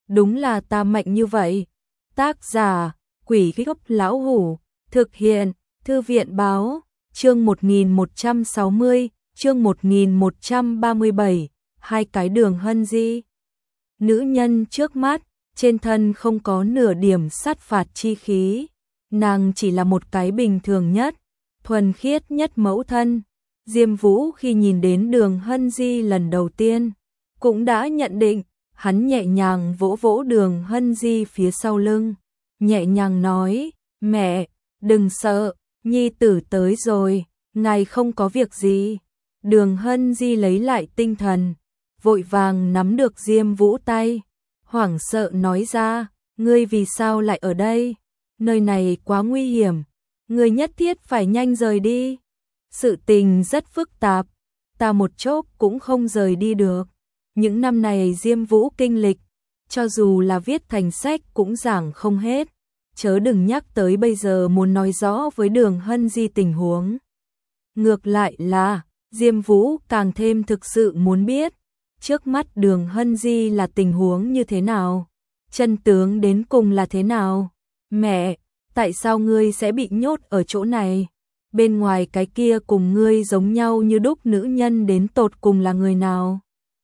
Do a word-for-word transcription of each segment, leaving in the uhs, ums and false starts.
đúng là ta mạnh như vậy. Tác giả, Quỷ Gốc Lão Hủ, thực hiện, Thư viện Báo, chương một nghìn một trăm sáu mươi, chương một nghìn một trăm ba mươi bảy, hai cái Đường Hân Di. Nữ nhân trước mắt, trên thân không có nửa điểm sát phạt chi khí, nàng chỉ là một cái bình thường nhất, thuần khiết nhất mẫu thân. Diêm Vũ khi nhìn đến Đường Hân Di lần đầu tiên, cũng đã nhận định, hắn nhẹ nhàng vỗ vỗ Đường Hân Di phía sau lưng, nhẹ nhàng nói, mẹ, đừng sợ, nhi tử tới rồi, ngài không có việc gì. Đường Hân Di lấy lại tinh thần, vội vàng nắm được Diêm Vũ tay, hoảng sợ nói ra, ngươi vì sao lại ở đây? Nơi này quá nguy hiểm, ngươi nhất thiết phải nhanh rời đi. Sự tình rất phức tạp, ta một chốc cũng không rời đi được. Những năm này Diêm Vũ kinh lịch, cho dù là viết thành sách cũng giảng không hết, chớ đừng nhắc tới bây giờ muốn nói rõ với Đường Hân Di tình huống. Ngược lại là, Diêm Vũ càng thêm thực sự muốn biết, trước mắt Đường Hân Di là tình huống như thế nào, chân tướng đến cùng là thế nào. Mẹ, tại sao ngươi sẽ bị nhốt ở chỗ này? Bên ngoài cái kia cùng ngươi giống nhau như đúc nữ nhân đến tột cùng là người nào?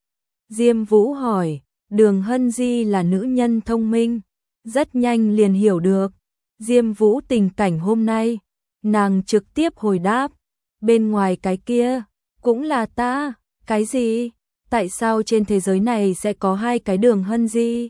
Diêm Vũ hỏi. Đường Hân Di là nữ nhân thông minh, rất nhanh liền hiểu được Diêm Vũ tình cảnh hôm nay, nàng trực tiếp hồi đáp, bên ngoài cái kia cũng là ta. Cái gì? Tại sao trên thế giới này sẽ có hai cái Đường Hân Di?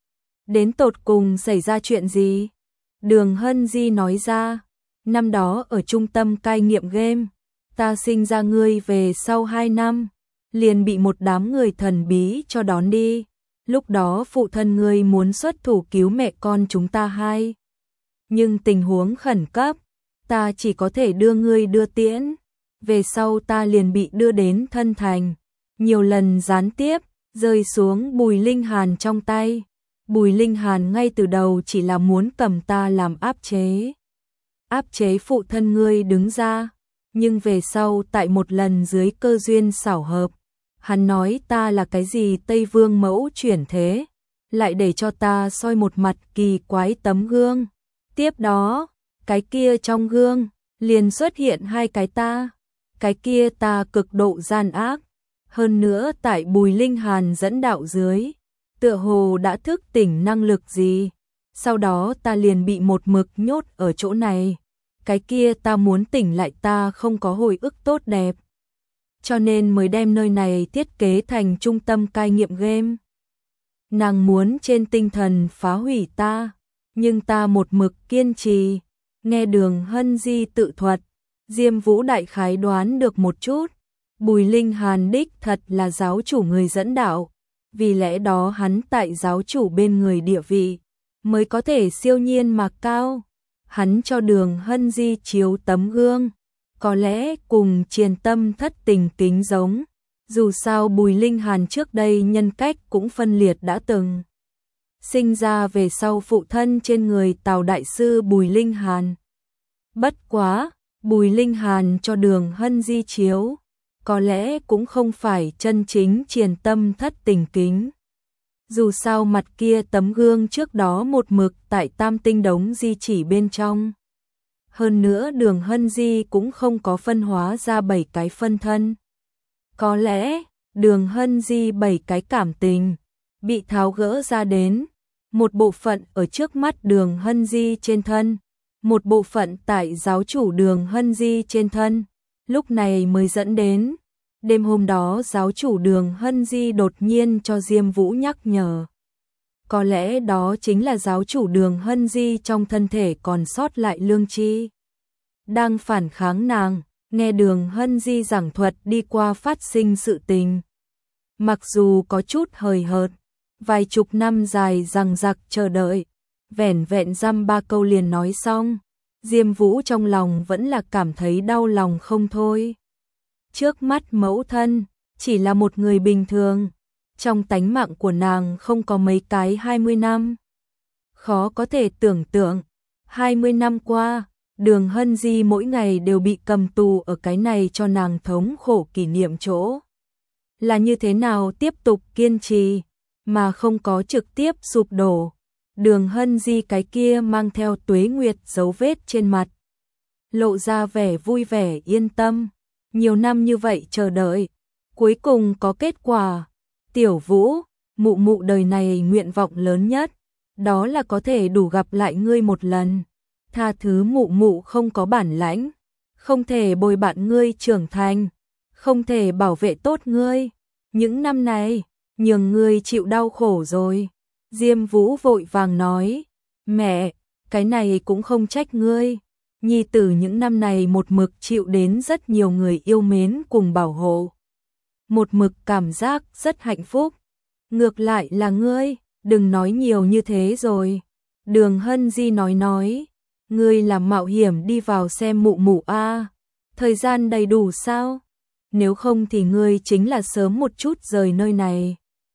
Đến tột cùng xảy ra chuyện gì? Đường Hân Di nói ra, năm đó ở trung tâm cai nghiện game, ta sinh ra ngươi về sau hai năm, liền bị một đám người thần bí cho đón đi. Lúc đó phụ thân ngươi muốn xuất thủ cứu mẹ con chúng ta hai. Nhưng tình huống khẩn cấp, ta chỉ có thể đưa ngươi đưa tiễn. Về sau ta liền bị đưa đến thân thành, nhiều lần gián tiếp, rơi xuống Bùi Linh Hàn trong tay. Bùi Linh Hàn ngay từ đầu chỉ là muốn cầm ta làm áp chế. Áp chế phụ thân ngươi đứng ra, nhưng về sau tại một lần dưới cơ duyên xảo hợp, hắn nói ta là cái gì Tây Vương mẫu chuyển thế, lại để cho ta soi một mặt kỳ quái tấm gương. Tiếp đó, cái kia trong gương, liền xuất hiện hai cái ta. Cái kia ta cực độ gian ác, hơn nữa tại Bùi Linh Hàn dẫn đạo dưới, tựa hồ đã thức tỉnh năng lực gì. Sau đó ta liền bị một mực nhốt ở chỗ này. Cái kia ta muốn tỉnh lại ta không có hồi ức tốt đẹp, cho nên mới đem nơi này thiết kế thành trung tâm cai nghiện game. Nàng muốn trên tinh thần phá hủy ta, nhưng ta một mực kiên trì. Nghe Đường Hân Di tự thuật, Diêm Vũ đại khái đoán được một chút, Bùi Linh Hàn đích thật là giáo chủ người dẫn đạo, vì lẽ đó hắn tại giáo chủ bên người địa vị mới có thể siêu nhiên mà cao. Hắn cho Đường Hân Di chiếu tấm gương, có lẽ cùng Triền Tâm thất tình kính giống. Dù sao Bùi Linh Hàn trước đây nhân cách cũng phân liệt đã từng sinh ra về sau phụ thân trên người Tào đại sư Bùi Linh Hàn. Bất quá, Bùi Linh Hàn cho Đường Hân Di chiếu, có lẽ cũng không phải chân chính Triền Tâm thất tình kính. Dù sao mặt kia tấm gương trước đó một mực tại Tam Tinh đống di chỉ bên trong. Hơn nữa Đường Hân Di cũng không có phân hóa ra bảy cái phân thân. Có lẽ, Đường Hân Di bảy cái cảm tình, bị tháo gỡ ra đến. Một bộ phận ở trước mắt Đường Hân Di trên thân, một bộ phận tại giáo chủ Đường Hân Di trên thân. Lúc này mới dẫn đến, đêm hôm đó giáo chủ Đường Hân Di đột nhiên cho Diêm Vũ nhắc nhở. Có lẽ đó chính là giáo chủ Đường Hân Di trong thân thể còn sót lại lương tri, đang phản kháng nàng. Nghe Đường Hân Di giảng thuật đi qua phát sinh sự tình, mặc dù có chút hời hợt, vài chục năm dài dằng dặc chờ đợi, vẻn vẹn dăm ba câu liền nói xong, Diêm Vũ trong lòng vẫn là cảm thấy đau lòng không thôi. Trước mắt mẫu thân, chỉ là một người bình thường, trong tánh mạng của nàng không có mấy cái hai mươi năm. Khó có thể tưởng tượng, hai mươi năm qua, Đường Hân Di mỗi ngày đều bị cầm tù ở cái này cho nàng thống khổ kỷ niệm chỗ. Là như thế nào tiếp tục kiên trì, mà không có trực tiếp sụp đổ. Đường Hân Di cái kia mang theo tuế nguyệt dấu vết trên mặt, lộ ra vẻ vui vẻ yên tâm. Nhiều năm như vậy chờ đợi, cuối cùng có kết quả. Tiểu Vũ, mụ mụ đời này nguyện vọng lớn nhất, đó là có thể đủ gặp lại ngươi một lần. Tha thứ mụ mụ không có bản lãnh, không thể bồi bạn ngươi trưởng thành, không thể bảo vệ tốt ngươi. Những năm này, nhường ngươi chịu đau khổ rồi. Diêm Vũ vội vàng nói, mẹ, cái này cũng không trách ngươi. Nhi tử những năm này một mực chịu đến rất nhiều người yêu mến cùng bảo hộ. Một mực cảm giác rất hạnh phúc. Ngược lại là ngươi, đừng nói nhiều như thế rồi. Đường Hân Di nói nói, ngươi làm mạo hiểm đi vào xem mụ mụ a, thời gian đầy đủ sao? Nếu không thì ngươi chính là sớm một chút rời nơi này.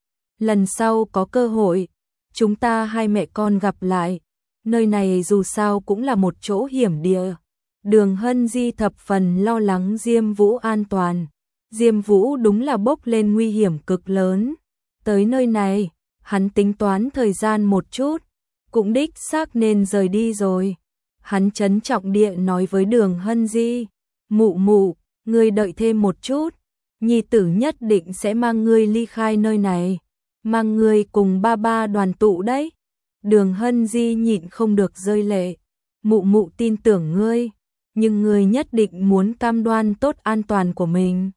Lần sau có cơ hội, chúng ta hai mẹ con gặp lại. Nơi này dù sao cũng là một chỗ hiểm địa. Đường Hân Di thập phần lo lắng Diêm Vũ an toàn. Diêm Vũ đúng là bốc lên nguy hiểm cực lớn. Tới nơi này, hắn tính toán thời gian một chút, cũng đích xác nên rời đi rồi. Hắn trấn trọng địa nói với Đường Hân Di, mụ mụ, ngươi đợi thêm một chút, nhi tử nhất định sẽ mang ngươi ly khai nơi này, mang ngươi cùng ba ba đoàn tụ đấy. Đường Hân Di nhịn không được rơi lệ, mụ mụ tin tưởng ngươi, nhưng ngươi nhất định muốn cam đoan tốt an toàn của mình.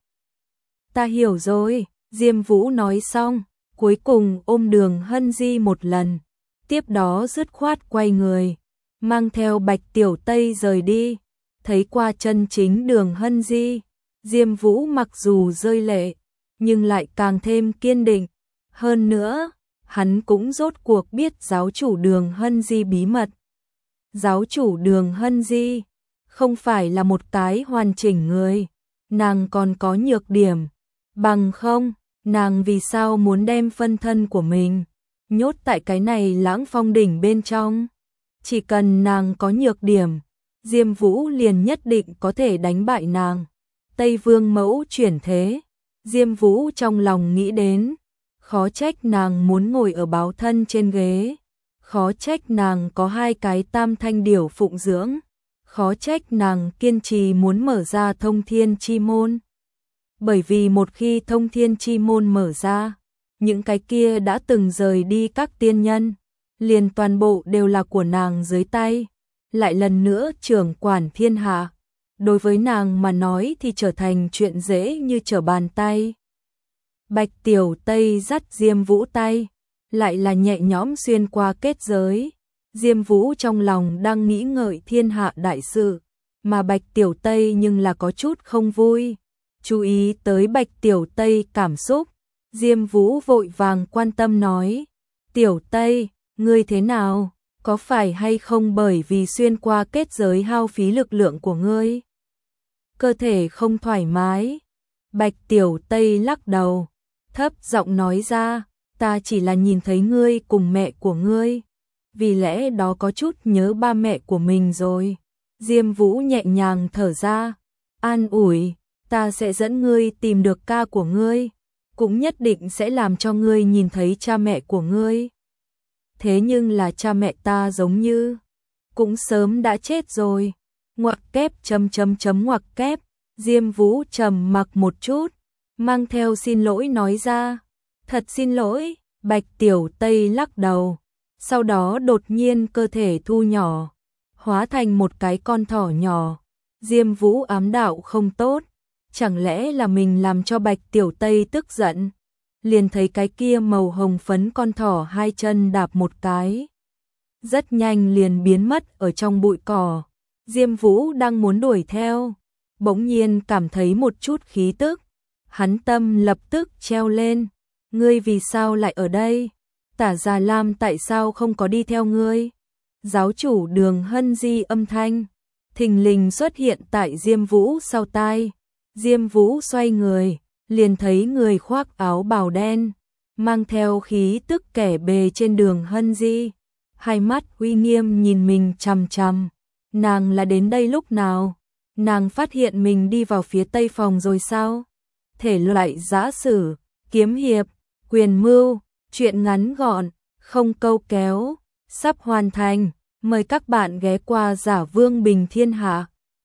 Ta hiểu rồi, Diêm Vũ nói xong, cuối cùng ôm Đường Hân Di một lần, tiếp đó dứt khoát quay người, mang theo Bạch Tiểu Tây rời đi. Thấy qua chân chính Đường Hân Di, Diêm Vũ mặc dù rơi lệ, nhưng lại càng thêm kiên định. Hơn nữa, hắn cũng rốt cuộc biết giáo chủ Đường Hân Di bí mật. Giáo chủ Đường Hân Di không phải là một cái hoàn chỉnh người, nàng còn có nhược điểm. Bằng không, nàng vì sao muốn đem phân thân của mình nhốt tại cái này Lãng Phong đỉnh bên trong? Chỉ cần nàng có nhược điểm, Diêm Vũ liền nhất định có thể đánh bại nàng. Tây Vương mẫu chuyển thế, Diêm Vũ trong lòng nghĩ đến, khó trách nàng muốn ngồi ở báo thân trên ghế, khó trách nàng có hai cái tam thanh điểu phụng dưỡng, khó trách nàng kiên trì muốn mở ra thông thiên chi môn. Bởi vì một khi thông thiên chi môn mở ra, những cái kia đã từng rời đi các tiên nhân, liền toàn bộ đều là của nàng dưới tay, lại lần nữa trưởng quản thiên hạ. Đối với nàng mà nói thì trở thành chuyện dễ như trở bàn tay. Bạch Tiểu Tây dắt Diêm Vũ tay, lại là nhẹ nhõm xuyên qua kết giới. Diêm Vũ trong lòng đang nghĩ ngợi thiên hạ đại sự, mà Bạch Tiểu Tây nhưng là có chút không vui. Chú ý tới Bạch Tiểu Tây cảm xúc, Diêm Vũ vội vàng quan tâm nói, Tiểu Tây, ngươi thế nào? Có phải hay không bởi vì xuyên qua kết giới hao phí lực lượng của ngươi? Cơ thể không thoải mái. Bạch Tiểu Tây lắc đầu, thấp giọng nói ra, ta chỉ là nhìn thấy ngươi cùng mẹ của ngươi, vì lẽ đó có chút nhớ ba mẹ của mình rồi. Diêm Vũ nhẹ nhàng thở ra, an ủi, ta sẽ dẫn ngươi tìm được ca của ngươi, cũng nhất định sẽ làm cho ngươi nhìn thấy cha mẹ của ngươi. Thế nhưng là cha mẹ ta giống như cũng sớm đã chết rồi. Ngoặc kép chấm chấm chấm ngoặc kép. Diêm Vũ trầm mặc một chút, mang theo xin lỗi nói ra, thật xin lỗi. Bạch Tiểu Tây lắc đầu, sau đó đột nhiên cơ thể thu nhỏ, hóa thành một cái con thỏ nhỏ. Diêm Vũ ám đạo không tốt, chẳng lẽ là mình làm cho Bạch Tiểu Tây tức giận? Liền thấy cái kia màu hồng phấn con thỏ hai chân đạp một cái, rất nhanh liền biến mất ở trong bụi cỏ. Diêm Vũ đang muốn đuổi theo, bỗng nhiên cảm thấy một chút khí tức, hắn tâm lập tức treo lên, ngươi vì sao lại ở đây? Tả Già Lam tại sao không có đi theo ngươi? Giáo chủ Đường Hân Di âm thanh thình lình xuất hiện tại Diêm Vũ sau tai. Diêm Vũ xoay người, liền thấy người khoác áo bào đen, mang theo khí tức kẻ bề trên Đường Hân Di, hai mắt uy nghiêm nhìn mình chằm chằm. Nàng là đến đây lúc nào? Nàng phát hiện mình đi vào phía tây phòng rồi sao? Thể loại giã sử, kiếm hiệp, quyền mưu, Chuyện ngắn gọn, không câu kéo, sắp hoàn thành. Mời các bạn ghé qua Giả Vương Bình Thiên Hạ.